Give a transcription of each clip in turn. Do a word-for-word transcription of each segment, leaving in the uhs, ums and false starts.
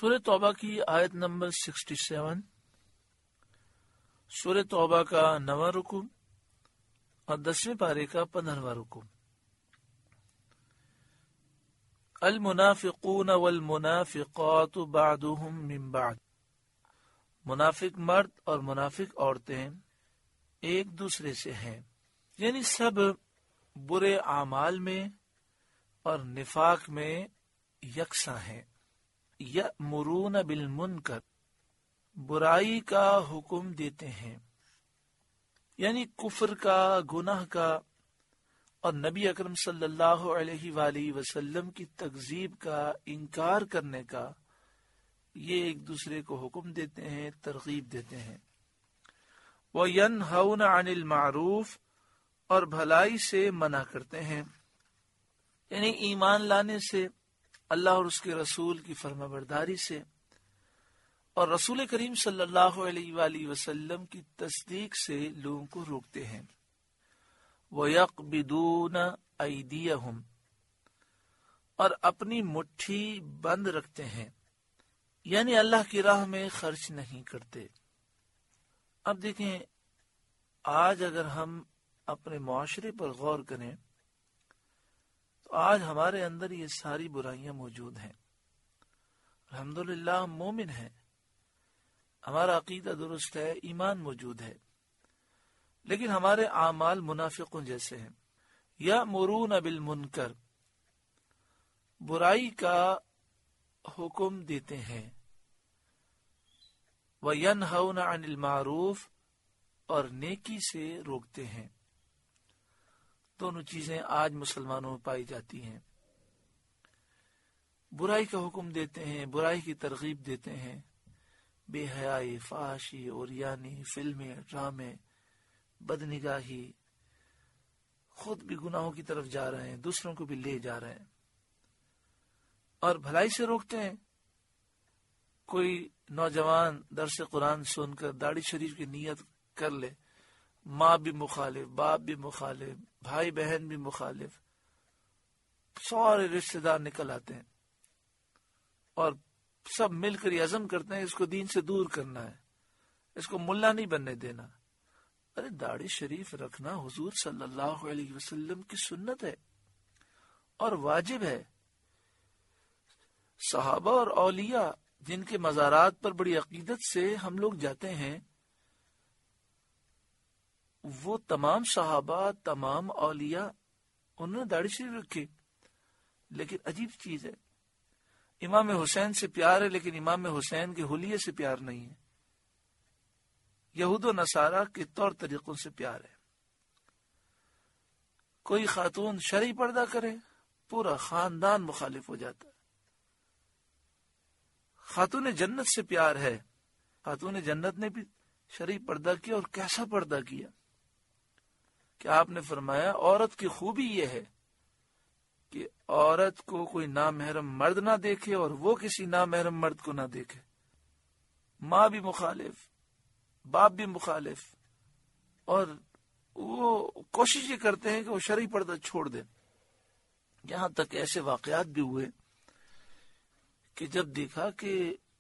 سورہ توبہ کی آیت نمبر سکسٹی سیون، سورہ توبہ کا نواں رکو اور دسویں پارے کا پندرہواں رکو۔ المنافقون والمنافقات بعضهم من بعض، منافق مرد اور منافق عورتیں ایک دوسرے سے ہیں، یعنی سب برے اعمال میں اور نفاق میں یکساں ہیں۔ یأمرون بالمنکر، برائی کا حکم دیتے ہیں، یعنی کفر کا، گناہ کا اور نبی اکرم صلی اللہ علیہ وآلہ وسلم کی تکذیب کا، انکار کرنے کا، یہ ایک دوسرے کو حکم دیتے ہیں، ترغیب دیتے ہیں۔ وَيَنْهَوْنَ عَنِ الْمَعْرُوفِ، اور بھلائی سے منع کرتے ہیں، یعنی ایمان لانے سے، اللہ اور اس کے رسول کی فرما برداری سے، اور رسول کریم صلی اللہ علیہ وآلہ وسلم کی تصدیق سے لوگوں کو روکتے ہیں۔ وَيَقْبِضُونَ أَيْدِيَهُمْ، اور اپنی مٹھی بند رکھتے ہیں، یعنی اللہ کی راہ میں خرچ نہیں کرتے۔ اب دیکھیں، آج اگر ہم اپنے معاشرے پر غور کریں تو آج ہمارے اندر یہ ساری برائیاں موجود ہیں۔ الحمدللہ ہم مومن ہیں، ہمارا عقیدہ درست ہے، ایمان موجود ہے، لیکن ہمارے اعمال منافقوں جیسے ہیں۔ یأمرون بالمنکر، برائی کا حکم دیتے ہیں، وَيَنْهَوْنَ عَنِ الْمَعْرُوفِ، اور نیکی سے روکتے ہیں۔ دونوں چیزیں آج مسلمانوں میں پائی جاتی ہیں۔ برائی کا حکم دیتے ہیں، برائی کی ترغیب دیتے ہیں، بے حیائی، فحاشی، عریانی، فلمیں، ڈرامے، بدنگاہی، خود بھی گناہوں کی طرف جا رہے ہیں، دوسروں کو بھی لے جا رہے ہیں، اور بھلائی سے روکتے ہیں۔ کوئی نوجوان درس قرآن سن کر داڑھی شریف کی نیت کر لے، ماں بھی مخالف، باپ بھی مخالف، بھائی بہن بھی مخالف، سارے رشتہ دار نکل آتے ہیں اور سب مل کر یہ عزم کرتے ہیں اس کو دین سے دور کرنا ہے، اس کو ملا نہیں بننے دینا۔ ارے داڑھی شریف رکھنا حضور صلی اللہ علیہ وسلم کی سنت ہے اور واجب ہے۔ صحابہ اور اولیاء جن کے مزارات پر بڑی عقیدت سے ہم لوگ جاتے ہیں، وہ تمام صحابہ، تمام اولیاء، انہوں نے داڑھی شریف رکھی، لیکن عجیب چیز ہے، امام حسین سے پیار ہے لیکن امام حسین کے حلیے سے پیار نہیں ہے، یہود و نصارہ کے طور طریقوں سے پیار ہے۔ کوئی خاتون شرعی پردہ کرے، پورا خاندان مخالف ہو جاتا ہے۔ خاتون جنت سے پیار ہے، خاتون جنت نے بھی شرعی پردہ کیا، اور کیسا پردہ کیا کہ آپ نے فرمایا عورت کی خوبی یہ ہے کہ عورت کو کوئی نامحرم مرد نہ دیکھے اور وہ کسی نامحرم مرد کو نہ دیکھے۔ ماں بھی مخالف، باپ بھی مخالف، اور وہ کوشش یہ کرتے ہیں کہ وہ شرعی پردہ چھوڑ دیں۔ یہاں تک ایسے واقعات بھی ہوئے کہ جب دیکھا کہ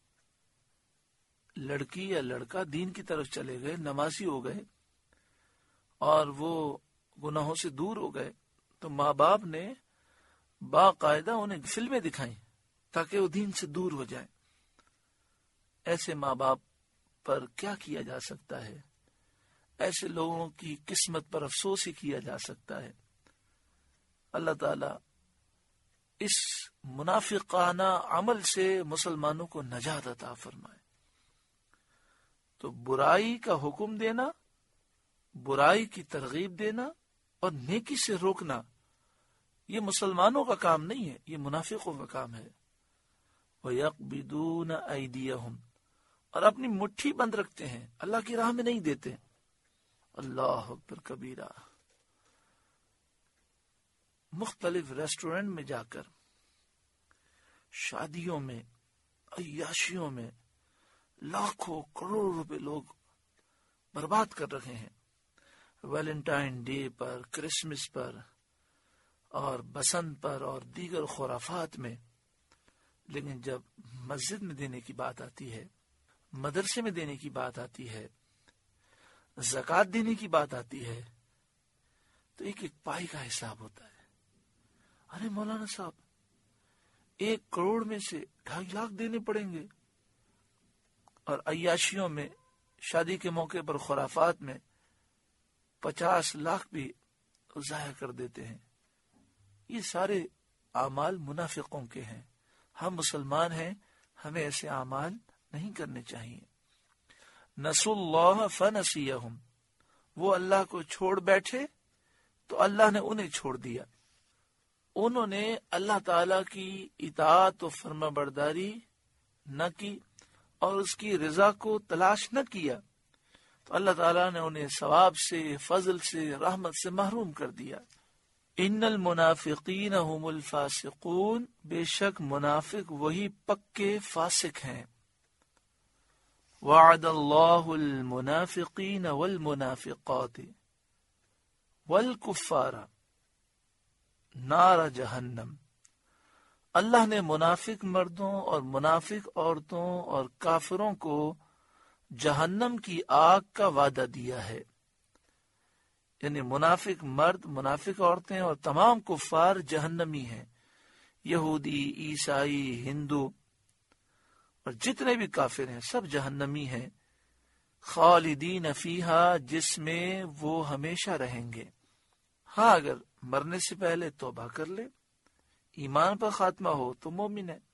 لڑکی یا لڑکا دین کی طرف چلے گئے، نمازی ہو گئے اور وہ گناہوں سے دور ہو گئے، تو ماں باپ نے باقاعدہ انہیں فلمیں دکھائیں تاکہ وہ دین سے دور ہو جائیں۔ ایسے ماں باپ پر کیا کیا جا سکتا ہے؟ ایسے لوگوں کی قسمت پر افسوس ہی کیا جا سکتا ہے۔ اللہ تعالی اس منافقانہ عمل سے مسلمانوں کو نجات عطا فرمائے۔ تو برائی کا حکم دینا، برائی کی ترغیب دینا اور نیکی سے روکنا، یہ مسلمانوں کا کام نہیں ہے، یہ منافقوں کا کام ہے۔ وَيَقْبِضُونَ أَيْدِيَهُمْ، اور اپنی مٹھی بند رکھتے ہیں، اللہ کی راہ میں نہیں دیتے۔ اللہ اکبر کبیرہ۔ مختلف ریسٹورنٹ میں جا کر، شادیوں میں، عیاشیوں میں لاکھوں کروڑوں روپے لوگ برباد کر رہے ہیں۔ ویلنٹائن ڈے پر، کرسمس پر اور بسنت پر اور دیگر خرافات میں لیکن جب مسجد میں دینے کی بات آتی ہے، مدرسے میں دینے کی بات آتی ہے، زکوٰۃ دینے کی بات آتی ہے، تو ایک ایک پائی کا حساب ہوتا ہے۔ ارے مولانا صاحب، ایک کروڑ میں سے ڈھائی لاکھ دینے پڑیں گے، اور عیاشیوں میں، شادی کے موقع پر خرافات میں پچاس لاکھ بھی ضائع کر دیتے ہیں۔ یہ سارے اعمال منافقوں کے ہیں۔ ہم مسلمان ہیں، ہمیں ایسے اعمال نہیں کرنے چاہیے۔ نسوا اللہ فنسیہم، وہ اللہ کو چھوڑ بیٹھے تو اللہ نے انہیں چھوڑ دیا۔ انہوں نے اللہ تعالی کی اطاعت و فرما برداری نہ کی اور اس کی رضا کو تلاش نہ کیا، تو اللہ تعالیٰ نے انہیں ثواب سے، فضل سے، رحمت سے محروم کر دیا۔ ان المنافقین هم الفاسقون، بے شک منافق وہی پکے فاسق ہیں۔ وعد اللہ المنافقین والمنافقات والکفار نار جہنم، اللہ نے منافق مردوں اور منافق عورتوں اور کافروں کو جہنم کی آگ کا وعدہ دیا ہے۔ یعنی منافق مرد، منافق عورتیں اور تمام کفار جہنمی ہیں، یہودی، عیسائی، ہندو اور جتنے بھی کافر ہیں سب جہنمی ہیں، خالدین فیہا، جس میں وہ ہمیشہ رہیں گے۔ ہاں، اگر مرنے سے پہلے توبہ کر لے، ایمان پر خاتمہ ہو تو مومن ہے،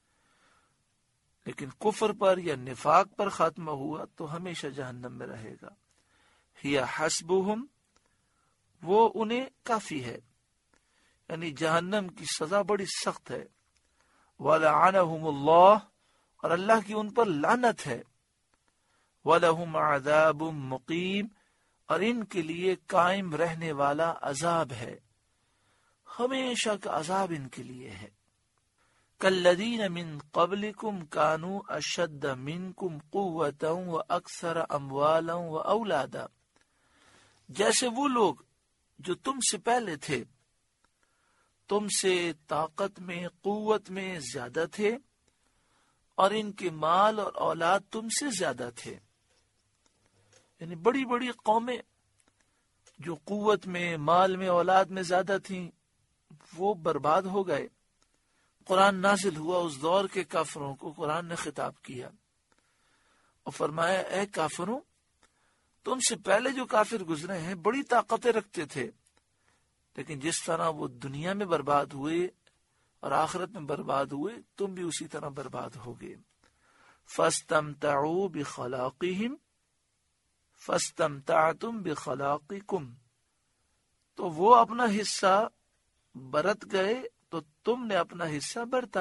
لیکن کفر پر یا نفاق پر خاتمہ ہوا تو ہمیشہ جہنم میں رہے گا۔ ہی حسبہم، وہ انہیں کافی ہے، یعنی جہنم کی سزا بڑی سخت ہے۔ وَلَعَنَهُمُ اللَّهُ، اور اللہ کی ان پر لعنت ہے۔ وَلَهُمْ عَذَابٌ مُقِيمٌ، اور ان کے لیے قائم رہنے والا عذاب ہے، ہمیشہ کا عذاب ان کے لیے ہے۔ كَالَّذِينَ مِن قَبْلِكُمْ كَانُوا أَشَدَّ مِنكُمْ قُوَّةً وَأَكْثَرَ أَمْوَالًا وَأَوْلَادًا، جیسے وہ لوگ جو تم سے پہلے تھے، تم سے طاقت میں، قوت میں زیادہ تھے، اور ان کے مال اور اولاد تم سے زیادہ تھے۔ یعنی بڑی بڑی قومیں جو قوت میں، مال میں، اولاد میں زیادہ تھیں، وہ برباد ہو گئے۔ قرآن نازل ہوا، اس دور کے کافروں کو قرآن نے خطاب کیا اور فرمایا، اے کافروں، تم سے پہلے جو کافر گزرے ہیں بڑی طاقتیں رکھتے تھے، لیکن جس طرح وہ دنیا میں برباد ہوئے اور آخرت میں برباد ہوئے، تم بھی اسی طرح برباد ہوگے۔ فَاسْتَمْتَعُوا بِخَلَاقِهِمْ فَاسْتَمْتَعْتُمْ بِخَلَاقِكُمْ، تو وہ اپنا حصہ برت گئے تو تم نے اپنا حصہ برتا۔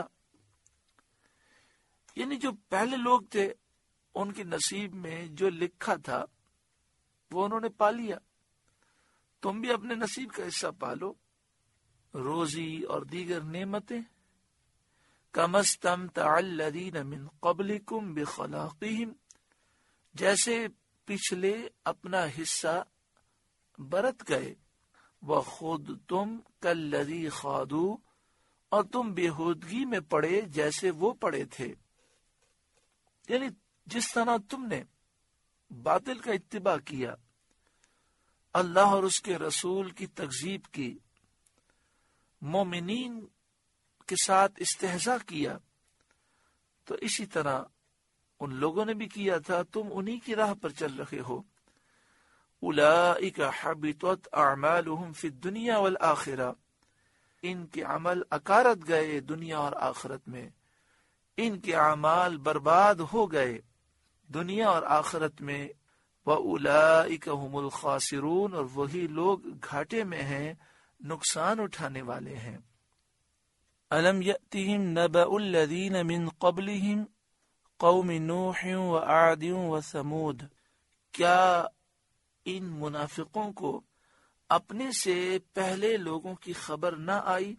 یعنی جو پہلے لوگ تھے ان کے نصیب میں جو لکھا تھا وہ انہوں نے پا لیا، تم بھی اپنے نصیب کا حصہ پالو۔ روزی اور دیگر نعمتیں، كَمَا اسْتَمْتَعَ الَّذِينَ مِن قَبْلِكُمْ بِخَلَاقِهِمْ، جیسے پچھلے اپنا حصہ برت گئے، وَخُضْتُمْ كَالَّذِي خَاضُوا، اور تم بےہودگی میں پڑے جیسے وہ پڑے تھے۔ یعنی جس طرح تم نے باطل کا اتباع کیا، اللہ اور اس کے رسول کی تکذیب کی، مومنین کے ساتھ استہزاء کیا، تو اسی طرح ان لوگوں نے بھی کیا تھا، تم انہی کی راہ پر چل رہے ہو۔ اولئک حبطت اعمالهم فی الدنیا والآخرہ، ان کے عمل اکارت گئے دنیا اور آخرت میں، ان کے اعمال برباد ہو گئے دنیا اور آخرت میں۔ وَأُولَئِكَ هُمُ الْخَاسِرُونَ، اور وہی لوگ گھاٹے میں ہیں، نقصان اٹھانے والے ہیں۔ أَلَمْ يَأْتِهِمْ نَبَأُ الَّذِينَ مِن قَبْلِهِمْ قَوْمِ نُوحٍ وَعَادٍ وَثَمُودَ، کیا ان منافقوں کو اپنے سے پہلے لوگوں کی خبر نہ آئی،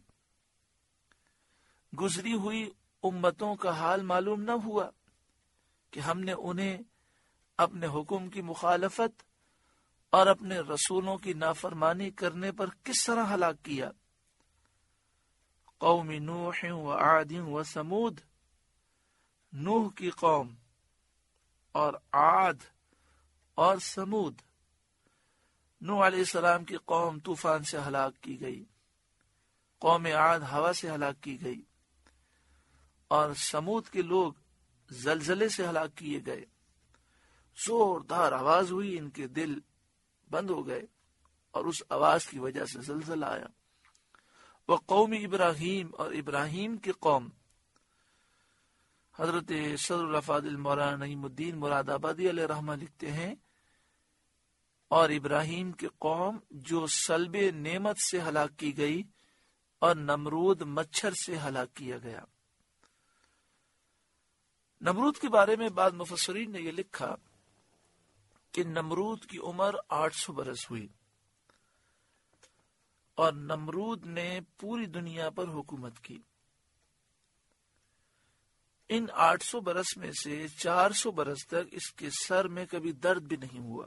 گزری ہوئی امتوں کا حال معلوم نہ ہوا کہ ہم نے انہیں اپنے حکم کی مخالفت اور اپنے رسولوں کی نافرمانی کرنے پر کس طرح ہلاک کیا۔ قوم نوح وعاد وثمود، نوح کی قوم اور عاد اور سمود۔ نوح علیہ السلام کی قوم طوفان سے ہلاک کی گئی، قوم عاد ہوا سے ہلاک کی گئی، اور سمود کے لوگ زلزلے سے ہلاک کیے گئے۔ زوردار آواز ہوئی، ان کے دل بند ہو گئے اور اس آواز کی وجہ سے زلزلہ آیا۔ وہ قوم ابراہیم اور ابراہیم کی قوم، حضرت صدر الافاضل مولانا نعیم الدین مراد آبادی علیہ رحمہ لکھتے ہیں، اور ابراہیم کی قوم جو سلب نعمت سے ہلاک کی گئی اور نمرود مچھر سے ہلاک کیا گیا۔ نمرود کے بارے میں بعض مفسرین نے یہ لکھا کہ نمرود کی عمر آٹھ سو برس ہوئی، اور نمرود نے پوری دنیا پر حکومت کی۔ ان آٹھ سو برس میں سے چار سو برس تک اس کے سر میں کبھی درد بھی نہیں ہوا،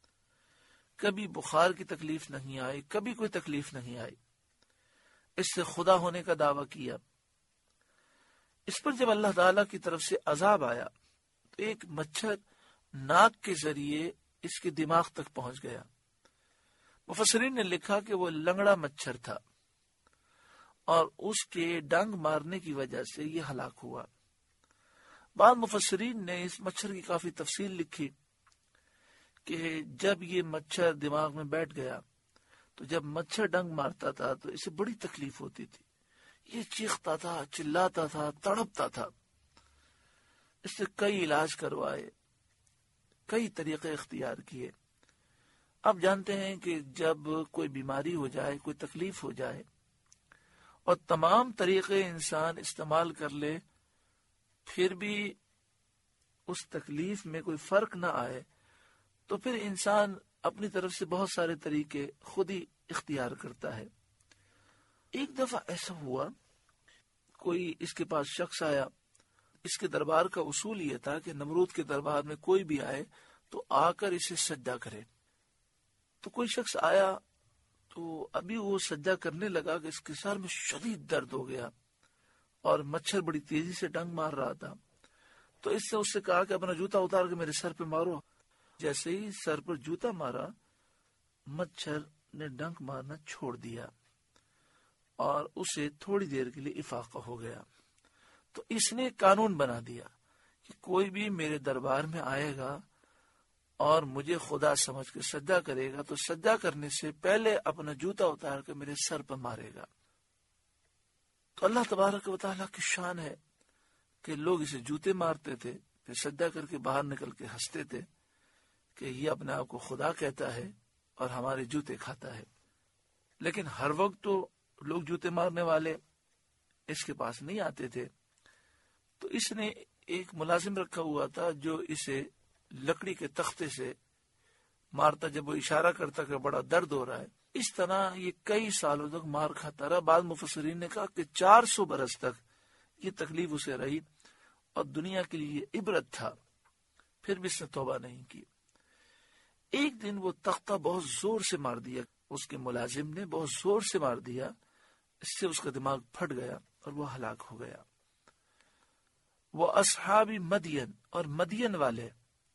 کبھی بخار کی تکلیف نہیں آئی، کبھی کوئی تکلیف نہیں آئی۔ اس سے خدا ہونے کا دعویٰ کیا۔ اس پر جب اللہ تعالی کی طرف سے عذاب آیا تو ایک مچھر ناک کے ذریعے اس کے دماغ تک پہنچ گیا۔ مفسرین نے لکھا کہ وہ لنگڑا مچھر تھا اور اس کے ڈنگ مارنے کی وجہ سے یہ ہلاک ہوا۔ بعض مفسرین نے اس مچھر کی کافی تفصیل لکھی کہ جب یہ مچھر دماغ میں بیٹھ گیا تو جب مچھر ڈنگ مارتا تھا تو اسے بڑی تکلیف ہوتی تھی، یہ چیختا تھا، چلاتا تھا، تڑپتا تھا۔ اس سے کئی علاج کروائے، کئی طریقے اختیار کیے۔ اب جانتے ہیں کہ جب کوئی بیماری ہو جائے، کوئی تکلیف ہو جائے اور تمام طریقے انسان استعمال کر لے پھر بھی اس تکلیف میں کوئی فرق نہ آئے تو پھر انسان اپنی طرف سے بہت سارے طریقے خود ہی اختیار کرتا ہے۔ ایک دفعہ ایسا ہوا، کوئی اس کے پاس شخص آیا۔ اس کے دربار کا اصول یہ تھا کہ نمرود کے دربار میں کوئی بھی آئے تو آ کر اسے سجدہ کرے۔ تو کوئی شخص آیا تو ابھی وہ سجدہ کرنے لگا کہ اس کے سر میں شدید درد ہو گیا اور مچھر بڑی تیزی سے ڈنگ مار رہا تھا۔ تو اس سے اس سے کہا کہ اپنا جوتا اتار کے میرے سر پہ مارو۔ جیسے ہی سر پر جوتا مارا، مچھر نے ڈنک مارنا چھوڑ دیا اور اسے تھوڑی دیر کے لیے افاقہ ہو گیا۔ تو اس نے قانون بنا دیا کہ کوئی بھی میرے دربار میں آئے گا اور مجھے خدا سمجھ کے سجدہ کرے گا تو سجدہ کرنے سے پہلے اپنا جوتا اتار کے میرے سر پر مارے گا۔ تو اللہ تبارک و تعالیٰ کی شان ہے کہ لوگ اسے جوتے مارتے تھے، پھر سجدہ کر کے باہر نکل کے ہنستے تھے کہ یہ اپنے آپ کو خدا کہتا ہے اور ہمارے جوتے کھاتا ہے۔ لیکن ہر وقت تو لوگ جوتے مارنے والے اس کے پاس نہیں آتے تھے، تو اس نے ایک ملازم رکھا ہوا تھا جو اسے لکڑی کے تختے سے مارتا، جب وہ اشارہ کرتا کہ بڑا درد ہو رہا ہے۔ اس طرح یہ کئی سالوں تک مار کھاتا رہا۔ بعض مفسرین نے کہا کہ چار سو برس تک یہ تکلیف اسے رہی اور دنیا کے لیے عبرت تھا، پھر بھی اس نے توبہ نہیں کی۔ ایک دن وہ تختہ بہت زور سے مار دیا، اس کے ملازم نے بہت زور سے مار دیا، اس سے اس کا دماغ پھٹ گیا اور وہ ہلاک ہو گیا۔ وہ اصحاب مدین اور مدین والے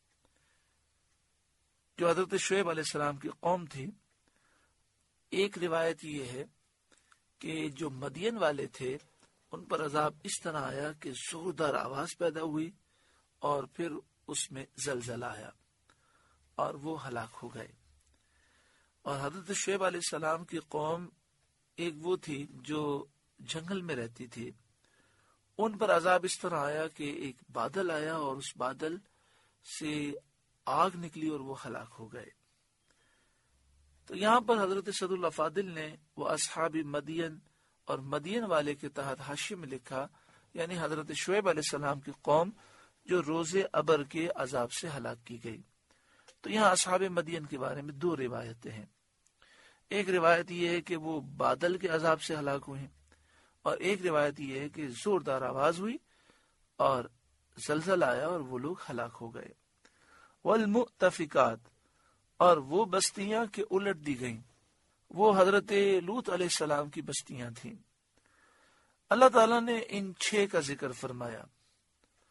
جو حضرت شعیب علیہ السلام کی قوم تھی، ایک روایت یہ ہے کہ جو مدین والے تھے ان پر عذاب اس طرح آیا کہ زوردار آواز پیدا ہوئی اور پھر اس میں زلزلہ آیا اور وہ ہلاک ہو گئے۔ اور حضرت شعیب علیہ السلام کی قوم ایک وہ تھی جو جنگل میں رہتی تھی، ان پر عذاب اس طرح آیا کہ ایک بادل آیا اور اس بادل سے آگ نکلی اور وہ ہلاک ہو گئے۔ تو یہاں پر حضرت صدر الافاضل نے وہ اصحاب مدین اور مدین والے کے تحت حاشیے میں لکھا، یعنی حضرت شعیب علیہ السلام کی قوم جو روز ابر کے عذاب سے ہلاک کی گئی۔ تو یہاں اصحاب مدین کے بارے میں دو روایتیں ہیں۔ ایک روایت یہ ہے کہ وہ بادل کے عذاب سے ہلاک ہوئے ہیں، اور ایک روایت یہ ہے کہ زوردار آواز ہوئی اور زلزلہ آیا اور وہ لوگ ہلاک ہو گئے۔ والمؤتفقات، اور وہ بستیاں کہ الٹ دی گئیں، وہ حضرت لوط علیہ السلام کی بستیاں تھیں۔ اللہ تعالیٰ نے ان چھ کا ذکر فرمایا،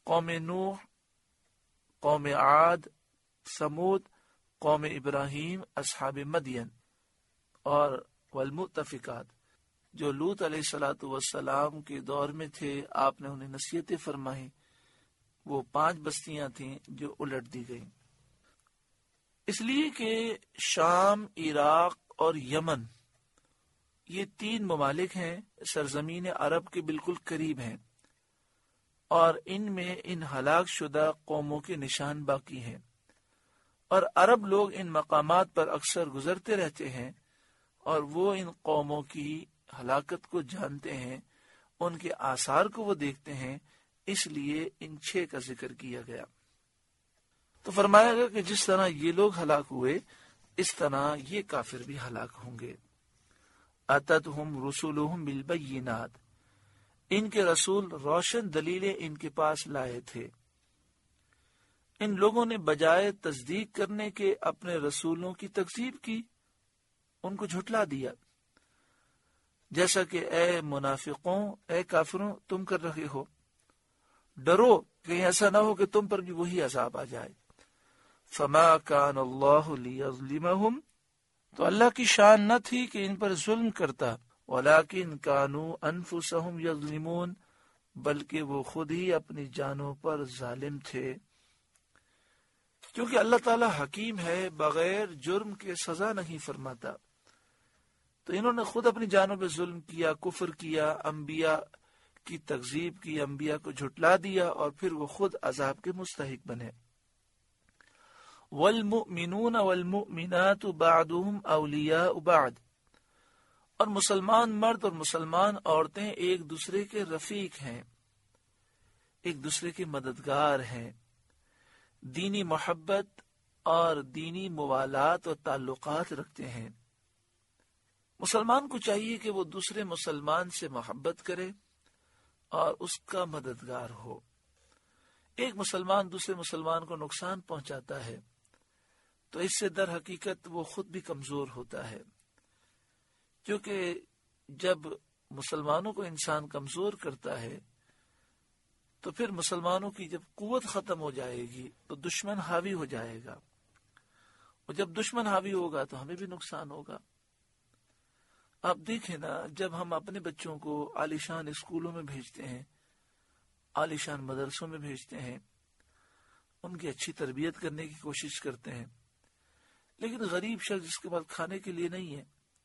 قوم نوح، قوم عاد، سمود، قوم ابراہیم، اصحاب مدین اور والمؤتفقات، جو لوط علیہ الصلوۃ والسلام کے دور میں تھے، آپ نے انہیں نصیحتیں فرمائیں، وہ پانچ بستیاں تھیں جو الٹ دی گئیں، اس لیے کہ شام، عراق اور یمن یہ تین ممالک ہیں، سرزمین عرب کے بالکل قریب ہیں، اور ان میں ان ہلاک شدہ قوموں کے نشان باقی ہیں، اور عرب لوگ ان مقامات پر اکثر گزرتے رہتے ہیں، اور وہ ان قوموں کی ہلاکت کو جانتے ہیں، ان کے آثار کو وہ دیکھتے ہیں، اس لیے ان چھ کا ذکر کیا گیا۔ تو فرمایا گیا کہ جس طرح یہ لوگ ہلاک ہوئے، اس طرح یہ کافر بھی ہلاک ہوں گے۔ اتتہم رسولہم بالبینات، ان کے رسول روشن دلیلیں ان کے پاس لائے تھے۔ ان لوگوں نے بجائے تصدیق کرنے کے اپنے رسولوں کی تکذیب کی، ان کو جھٹلا دیا، جیسا کہ اے منافقوں، اے کافروں تم کر رہے ہو۔ ڈرو کہیں ایسا نہ ہو کہ تم پر بھی وہی عذاب آ جائے۔ فما کان اللہ لیظلمہم، تو اللہ کی شان نہ تھی کہ ان پر ظلم کرتا، ولیکن کانوا انفسہم یظلمون، بلکہ وہ خود ہی اپنی جانوں پر ظالم تھے، کیونکہ اللہ تعالی حکیم ہے، بغیر جرم کے سزا نہیں فرماتا۔ تو انہوں نے خود اپنی جانوں پہ ظلم کیا، کفر کیا، انبیاء کی تکذیب کی، انبیاء کو جھٹلا دیا، اور پھر وہ خود عذاب کے مستحق بنے۔ والمؤمنون والمؤمنات بعضهم اولیاء بعض، اور مسلمان مرد اور مسلمان عورتیں ایک دوسرے کے رفیق ہیں، ایک دوسرے کے مددگار ہیں، دینی محبت اور دینی موالات اور تعلقات رکھتے ہیں۔ مسلمان کو چاہیے کہ وہ دوسرے مسلمان سے محبت کرے اور اس کا مددگار ہو۔ ایک مسلمان دوسرے مسلمان کو نقصان پہنچاتا ہے تو اس سے در حقیقت وہ خود بھی کمزور ہوتا ہے، کیونکہ جب مسلمانوں کو انسان کمزور کرتا ہے تو پھر مسلمانوں کی جب قوت ختم ہو جائے گی تو دشمن حاوی ہو جائے گا، اور جب دشمن حاوی ہوگا تو ہمیں بھی نقصان ہوگا۔ آپ دیکھیں نا، جب ہم اپنے بچوں کو عالیشان اسکولوں میں بھیجتے ہیں، عالیشان مدرسوں میں بھیجتے ہیں، ان کی اچھی تربیت کرنے کی کوشش کرتے ہیں، لیکن غریب شخص جس کے پاس کھانے کے لیے نہیں ہے،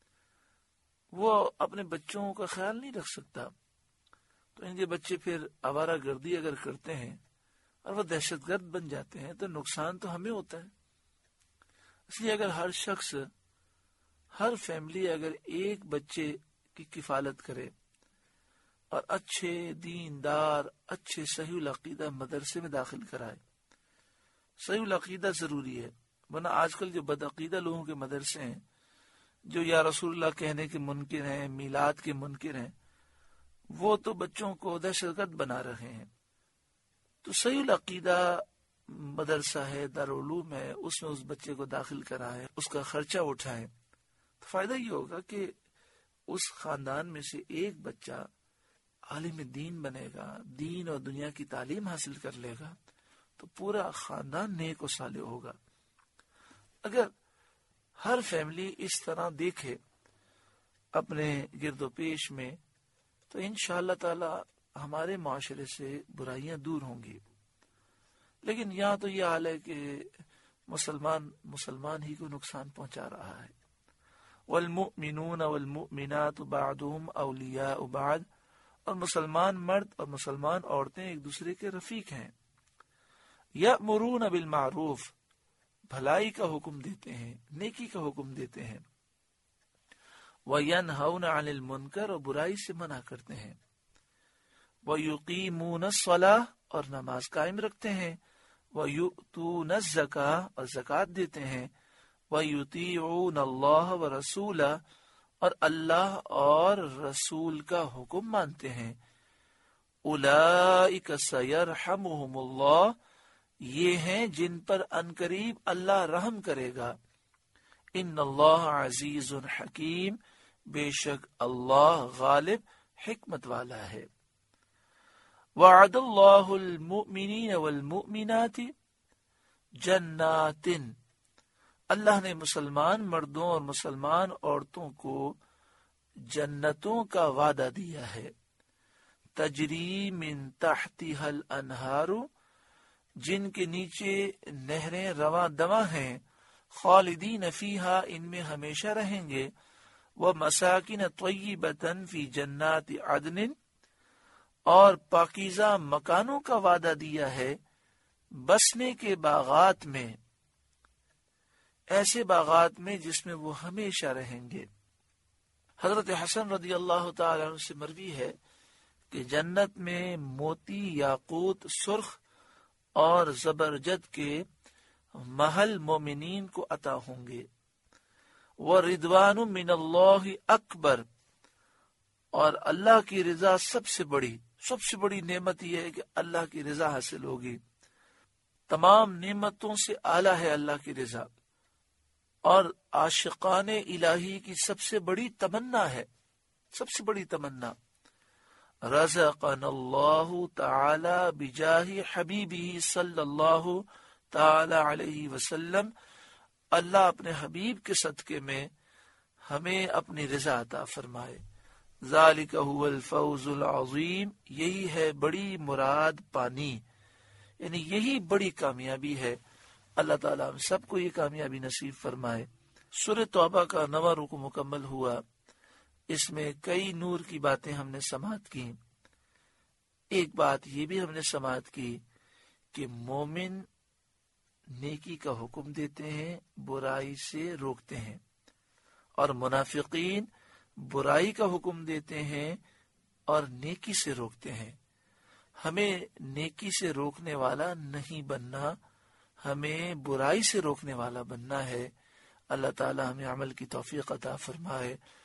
وہ اپنے بچوں کا خیال نہیں رکھ سکتا، تو ان کے بچے پھر آوارہ گردی اگر کرتے ہیں اور وہ دہشت گرد بن جاتے ہیں تو نقصان تو ہمیں ہوتا ہے۔ اس لیے اگر ہر شخص، ہر فیملی اگر ایک بچے کی کفالت کرے اور اچھے دیندار، اچھے صحیح العقیدہ مدرسے میں داخل کرائے، صحیح العقیدہ ضروری ہے، ورنہ آج کل جو بدعقیدہ لوگوں کے مدرسے ہیں، جو یا رسول اللہ کہنے کے منکر ہیں، میلاد کے منکر ہیں، وہ تو بچوں کو دہشت گرد بنا رہے ہیں۔ تو صحیح العقیدہ مدرسہ ہے، دارالعلوم ہے، اس میں اس بچے کو داخل کرائے، اس کا خرچہ اٹھائے، تو فائدہ یہ ہوگا کہ اس خاندان میں سے ایک بچہ عالم دین بنے گا، دین اور دنیا کی تعلیم حاصل کر لے گا، تو پورا خاندان نیک و صالح ہوگا۔ اگر ہر فیملی اس طرح دیکھے اپنے گرد و پیش میں، تو انشاءاللہ تعالی ہمارے معاشرے سے برائیاں دور ہوں گی۔ لیکن یہاں تو یہ حال ہے کہ مسلمان مسلمان ہی کو نقصان پہنچا رہا ہے۔ والمؤمنون والمؤمنات بعضهم اولیاء بعض، اور مسلمان مرد اور مسلمان عورتیں ایک دوسرے کے رفیق ہیں۔ یأمرون بالمعروف، بھلائی کا حکم دیتے ہیں، نیکی کا حکم دیتے ہیں، وَيَنْهَوْنَ عَنِ الْمُنْكَرِ، اور برائی سے منع کرتے ہیں، وَيُقِيمُونَ الصَّلَاةَ، اور نماز قائم رکھتے ہیں، وَيُؤْتُونَ الزَّكَاةَ، اور زکوٰۃ دیتے ہیں، وَيُطِيعُونَ اللَّهَ وَرَسُولَهُ، اور اللہ اور رسول کا حکم مانتے ہیں۔ أُولَئِكَ سَيَرْحَمُهُمُ اللَّهُ، یہ ہیں جن پر عنقریب اللہ رحم کرے گا۔ ان اللہ عزیز حکیم، بے شک اللہ غالب حکمت والا ہے۔ وعد اللہ المؤمنین والمؤمنات جنات، اللہ نے مسلمان مردوں اور مسلمان عورتوں کو جنتوں کا وعدہ دیا ہے، تجری من تحتها الانہار، جن کے نیچے نہریں رواں دواں ہیں، خالدین فیہا، ان میں ہمیشہ رہیں گے، ومساکن طیبۃ فی جنات عدن، اور پاکیزہ مکانوں کا وعدہ دیا ہے بسنے کے باغات میں، ایسے باغات میں جس میں وہ ہمیشہ رہیں گے۔ حضرت حسن رضی اللہ تعالی عنہ سے مروی ہے کہ جنت میں موتی، یاقوت، سرخ اور زبرجد کے محل مومنین کو عطا ہوں گے، وَرِضْوَانٌ مِّنَ اللَّهِ اکبر، اور اللہ کی رضا سب سے بڑی سب سے بڑی نعمت یہ ہے کہ اللہ کی رضا حاصل ہوگی، تمام نعمتوں سے اعلیٰ ہے اللہ کی رضا، اور عاشقان الہی کی سب سے بڑی تمنا ہے، سب سے بڑی تمنا۔ رزقنا اللہ تعالی بجاہ حبیبہ صلی اللہ تعالی علیہ وسلم، اللہ اپنے حبیب کے صدقے میں ہمیں اپنی رضا عطا فرمائے۔ ذالک هو الفوز العظیم، یہی ہے بڑی مراد پانی، یعنی یہی بڑی کامیابی ہے۔ اللہ تعالیٰ ہم سب کو یہ کامیابی نصیب فرمائے۔ سورہ توبہ کا نواں رکوع مکمل ہوا، اس میں کئی نور کی باتیں ہم نے سماعت کی۔ ایک بات یہ بھی ہم نے سماعت کی کہ مومن نیکی کا حکم دیتے ہیں، برائی سے روکتے ہیں، اور منافقین برائی کا حکم دیتے ہیں اور نیکی سے روکتے ہیں۔ ہمیں نیکی سے روکنے والا نہیں بننا، ہمیں برائی سے روکنے والا بننا ہے۔ اللہ تعالی ہمیں عمل کی توفیق عطا فرمائے۔